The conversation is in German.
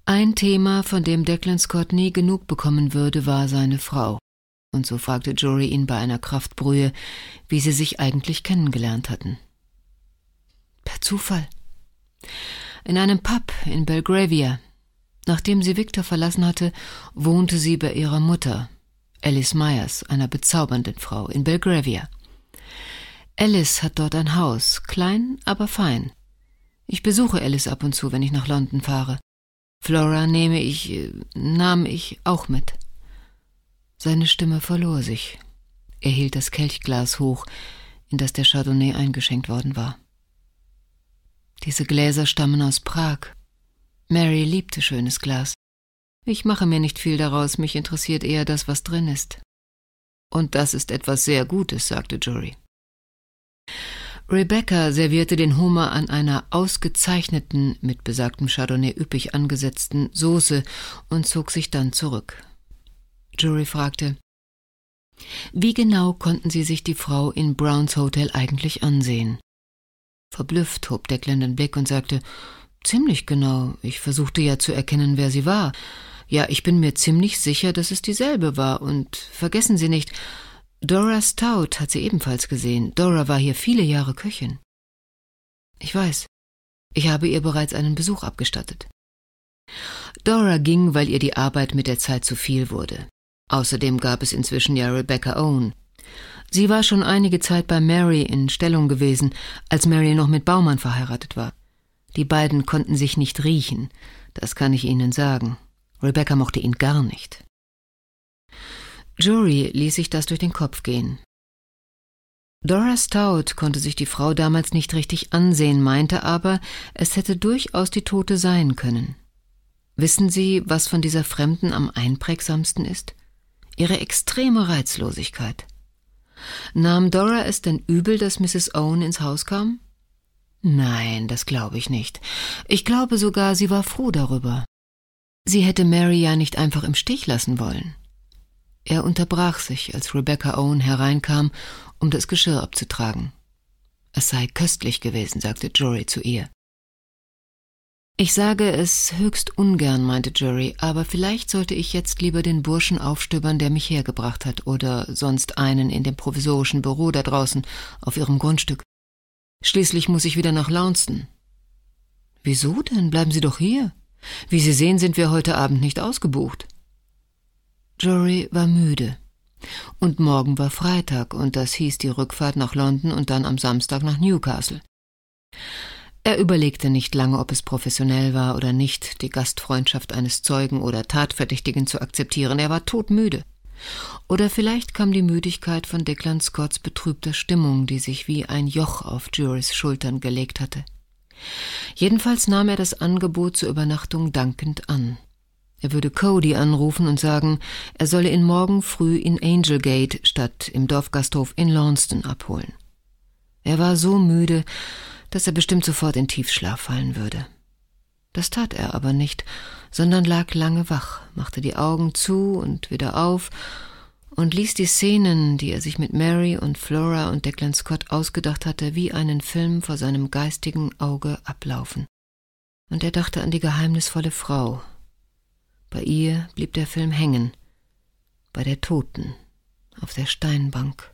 Ein Thema, von dem Declan Scott nie genug bekommen würde, war seine Frau. Und so fragte Jory ihn bei einer Kraftbrühe, wie sie sich eigentlich kennengelernt hatten. Per Zufall. In einem Pub in Belgravia. Nachdem sie Victor verlassen hatte, wohnte sie bei ihrer Mutter, Alice Myers, einer bezaubernden Frau, in Belgravia. Alice hat dort ein Haus, klein, aber fein. Ich besuche Alice ab und zu, wenn ich nach London fahre. Flora nahm ich auch mit. Seine Stimme verlor sich. Er hielt das Kelchglas hoch, in das der Chardonnay eingeschenkt worden war. Diese Gläser stammen aus Prag. Mary liebte schönes Glas. Ich mache mir nicht viel daraus, mich interessiert eher das, was drin ist. Und das ist etwas sehr Gutes, sagte Jory. Rebecca servierte den Hummer an einer ausgezeichneten, mit besagtem Chardonnay üppig angesetzten Soße und zog sich dann zurück. Jory fragte, wie genau konnten Sie sich die Frau in Browns Hotel eigentlich ansehen? Verblüfft hob Declan den Blick und sagte, ziemlich genau, ich versuchte ja zu erkennen, wer sie war. Ja, ich bin mir ziemlich sicher, dass es dieselbe war, und vergessen Sie nicht, Dora Stout hat sie ebenfalls gesehen. Dora war hier viele Jahre Köchin. Ich weiß, ich habe ihr bereits einen Besuch abgestattet. Dora ging, weil ihr die Arbeit mit der Zeit zu viel wurde. Außerdem gab es inzwischen ja Rebecca Owen. Sie war schon einige Zeit bei Mary in Stellung gewesen, als Mary noch mit Baumann verheiratet war. Die beiden konnten sich nicht riechen, das kann ich Ihnen sagen. Rebecca mochte ihn gar nicht. Jory ließ sich das durch den Kopf gehen. Dora Stout konnte sich die Frau damals nicht richtig ansehen, meinte aber, es hätte durchaus die Tote sein können. Wissen Sie, was von dieser Fremden am einprägsamsten ist? Ihre extreme Reizlosigkeit. Nahm Dora es denn übel, dass Mrs. Owen ins Haus kam? Nein, das glaube ich nicht. Ich glaube sogar, sie war froh darüber. Sie hätte Mary ja nicht einfach im Stich lassen wollen. Er unterbrach sich, als Rebecca Owen hereinkam, um das Geschirr abzutragen. Es sei köstlich gewesen, sagte Jory zu ihr. Ich sage es höchst ungern, meinte Jory, aber vielleicht sollte ich jetzt lieber den Burschen aufstöbern, der mich hergebracht hat, oder sonst einen in dem provisorischen Büro da draußen auf ihrem Grundstück. Schließlich muss ich wieder nach Launceston. Wieso denn? Bleiben Sie doch hier. Wie Sie sehen, sind wir heute Abend nicht ausgebucht. Jory war müde. Und morgen war Freitag, und das hieß die Rückfahrt nach London und dann am Samstag nach Newcastle. Er überlegte nicht lange, ob es professionell war oder nicht, die Gastfreundschaft eines Zeugen oder Tatverdächtigen zu akzeptieren. Er war todmüde. Oder vielleicht kam die Müdigkeit von Declan Scotts betrübter Stimmung, die sich wie ein Joch auf Jorys Schultern gelegt hatte. Jedenfalls nahm er das Angebot zur Übernachtung dankend an. Er würde Cody anrufen und sagen, er solle ihn morgen früh in Angelgate statt im Dorfgasthof in Launceston abholen. Er war so müde, dass er bestimmt sofort in Tiefschlaf fallen würde. Das tat er aber nicht, sondern lag lange wach, machte die Augen zu und wieder auf und ließ die Szenen, die er sich mit Mary und Flora und Declan Scott ausgedacht hatte, wie einen Film vor seinem geistigen Auge ablaufen. Und er dachte an die geheimnisvolle Frau. Bei ihr blieb der Film hängen, bei der Toten, auf der Steinbank.